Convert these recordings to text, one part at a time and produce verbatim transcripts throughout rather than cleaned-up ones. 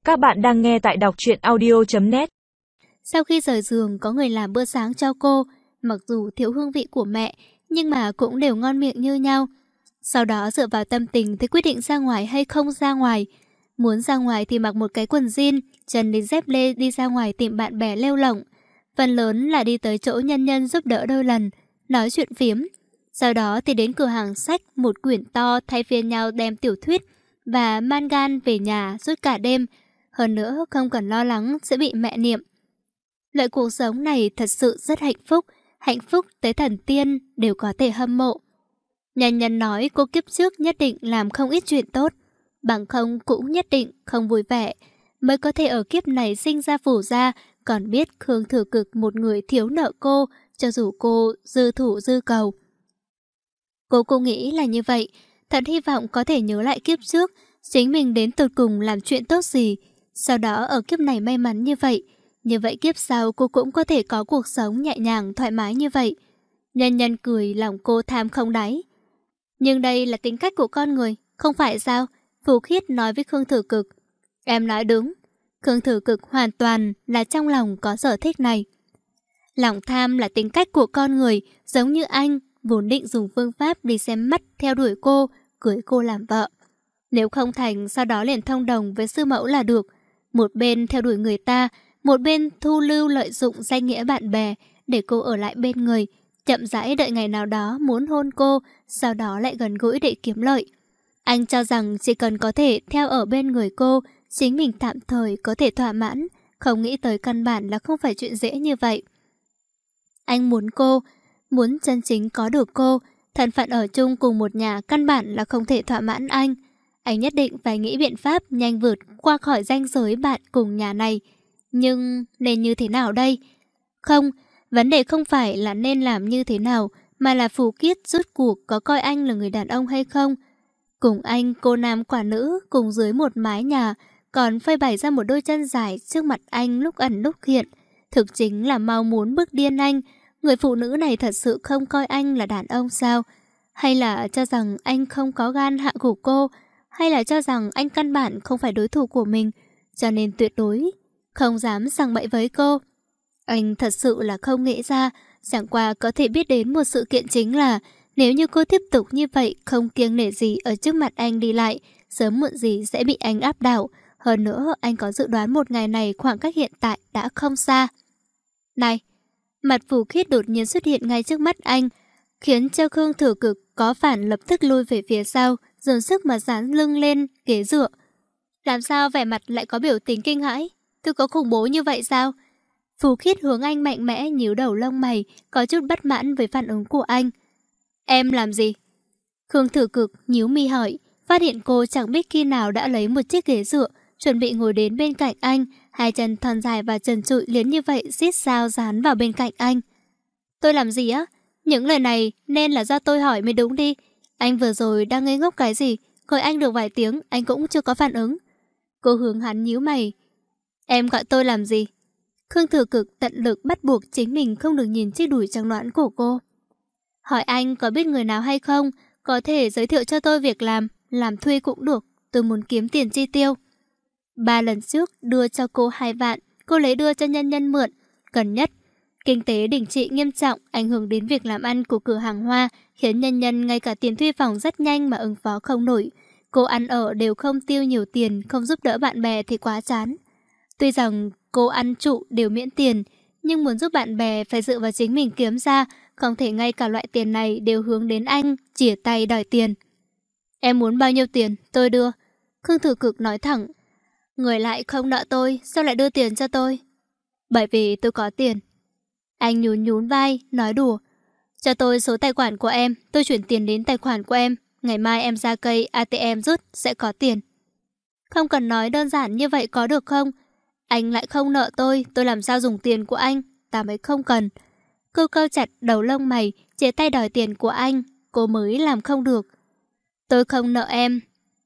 Các bạn đang nghe tại đọc truyện audio chấm net. Sau khi rời giường có người làm bữa sáng cho cô, mặc dù thiếu hương vị của mẹ, nhưng mà cũng đều ngon miệng như nhau. Sau đó dựa vào tâm tình thì quyết định ra ngoài hay không ra ngoài. Muốn ra ngoài thì mặc một cái quần jean, chân đi dép lê đi ra ngoài tìm bạn bè lêu lỏng. Phần lớn là đi tới chỗ nhân nhân giúp đỡ đôi lần, nói chuyện phiếm. Sau đó thì đến cửa hàng sách, một quyển to thay phiên nhau đem tiểu thuyết và mangan về nhà suốt cả đêm. Hơn nữa không cần lo lắng sẽ bị mẹ niệm. Loại cuộc sống này thật sự rất hạnh phúc, hạnh phúc tới thần tiên đều có thể hâm mộ. Nhân nhân nói cô kiếp trước nhất định làm không ít chuyện tốt, bằng không cũng nhất định không vui vẻ, mới có thể ở kiếp này sinh ra phủ gia, còn biết Khương Thừa Cực một người thiếu nợ cô, cho dù cô dư thủ dư cầu. Cô cũng nghĩ là như vậy, thật hy vọng có thể nhớ lại kiếp trước, chính mình đến tột cùng làm chuyện tốt gì, sau đó ở kiếp này may mắn như vậy. Như vậy kiếp sau cô cũng có thể có cuộc sống nhẹ nhàng thoải mái như vậy. Nhân nhân cười lòng cô tham không đáy. Nhưng đây là tính cách của con người, không phải sao? Phù Khiết nói với Khương Thừa Cực. Em nói đúng. Khương Thừa Cực hoàn toàn là trong lòng có sở thích này. Lòng tham là tính cách của con người, giống như anh vốn định dùng phương pháp đi xem mắt theo đuổi cô, cưới cô làm vợ. Nếu không thành, sau đó liền thông đồng với sư mẫu là được. Một bên theo đuổi người ta, một bên thu lưu lợi dụng danh nghĩa bạn bè để cô ở lại bên người, chậm rãi đợi ngày nào đó muốn hôn cô, sau đó lại gần gũi để kiếm lợi. Anh cho rằng chỉ cần có thể theo ở bên người cô, chính mình tạm thời có thể thỏa mãn, không nghĩ tới căn bản là không phải chuyện dễ như vậy. Anh muốn cô, muốn chân chính có được cô, thân phận ở chung cùng một nhà căn bản là không thể thỏa mãn anh. Anh nhất định phải nghĩ biện pháp nhanh vượt qua khỏi ranh giới bạn cùng nhà này. Nhưng nên như thế nào đây? Không, vấn đề không phải là nên làm như thế nào, mà là Phù Khiết rốt cuộc có coi anh là người đàn ông hay không. Cùng anh, cô nam quả nữ, cùng dưới một mái nhà, còn phơi bày ra một đôi chân dài trước mặt anh lúc ẩn lúc hiện. Thực chính là mau muốn bức điên anh. Người phụ nữ này thật sự không coi anh là đàn ông sao? Hay là cho rằng anh không có gan hạ gục cô? Hay là cho rằng anh căn bản không phải đối thủ của mình, cho nên tuyệt đối không dám sằng bậy với cô? Anh thật sự là không nghĩ ra, chẳng qua có thể biết đến một sự kiện chính là nếu như cô tiếp tục như vậy không kiêng nể gì ở trước mặt anh đi lại, sớm muộn gì sẽ bị anh áp đảo. Hơn nữa anh có dự đoán một ngày này khoảng cách hiện tại đã không xa. Này! Mặt Phù Khiết đột nhiên xuất hiện ngay trước mắt anh, khiến cho Khương Thừa Cực có phản lập tức lui về phía sau, dồn sức mà dán lưng lên ghế dựa. Làm sao vẻ mặt lại có biểu tình kinh hãi? Tôi có khủng bố như vậy sao? Phù Khiết hướng anh mạnh mẽ nhíu đầu lông mày, có chút bất mãn với phản ứng của anh. Em làm gì? Khương Thừa Cực nhíu mi hỏi, phát hiện cô chẳng biết khi nào đã lấy một chiếc ghế dựa, chuẩn bị ngồi đến bên cạnh anh, hai chân thon dài và trần trụi liền như vậy xít sao dán vào bên cạnh anh. Tôi làm gì á? Những lời này nên là do tôi hỏi mới đúng đi. Anh vừa rồi đang ngây ngốc cái gì? Gọi anh được vài tiếng, anh cũng chưa có phản ứng. Cô hướng hắn nhíu mày. Em gọi tôi làm gì? Khương Thừa Cực tận lực bắt buộc chính mình không được nhìn chiếc đùi trắng nõn của cô. Hỏi anh có biết người nào hay không? Có thể giới thiệu cho tôi việc làm, làm thuê cũng được. Tôi muốn kiếm tiền chi tiêu. Ba lần trước đưa cho cô hai vạn, cô lấy đưa cho nhân nhân mượn. Gần nhất, kinh tế đình trệ nghiêm trọng, ảnh hưởng đến việc làm ăn của cửa hàng hoa, khiến nhân nhân ngay cả tiền thuê phòng rất nhanh mà ứng phó không nổi. Cô ăn ở đều không tiêu nhiều tiền, không giúp đỡ bạn bè thì quá chán. Tuy rằng cô ăn trụ đều miễn tiền, nhưng muốn giúp bạn bè phải dựa vào chính mình kiếm ra, không thể ngay cả loại tiền này đều hướng đến anh, chìa tay đòi tiền. Em muốn bao nhiêu tiền, tôi đưa. Khương Thừa Cực nói thẳng. Người lại không nợ tôi, sao lại đưa tiền cho tôi? Bởi vì tôi có tiền. Anh nhún nhún vai, nói đùa. Cho tôi số tài khoản của em, tôi chuyển tiền đến tài khoản của em. Ngày mai em ra cây a tê em rút, sẽ có tiền. Không cần nói đơn giản như vậy có được không? Anh lại không nợ tôi, tôi làm sao dùng tiền của anh? Ta mới không cần. Cô câu chặt đầu lông mày, chế tay đòi tiền của anh. Cô mới làm không được. Tôi không nợ em.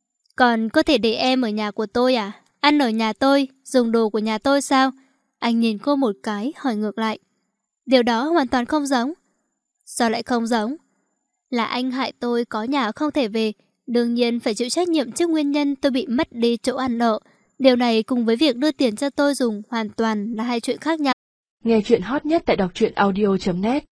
Còn có thể để em ở nhà của tôi à? Ăn ở nhà tôi, dùng đồ của nhà tôi sao? Anh nhìn cô một cái, hỏi ngược lại. Điều đó hoàn toàn không giống. Sao lại không giống? Là anh hại tôi có nhà không thể về, đương nhiên phải chịu trách nhiệm trước nguyên nhân tôi bị mất đi chỗ ăn ở. Điều này cùng với việc đưa tiền cho tôi dùng hoàn toàn là hai chuyện khác nhau. Nghe chuyện hot nhất tại đọc truyện audio chấm net.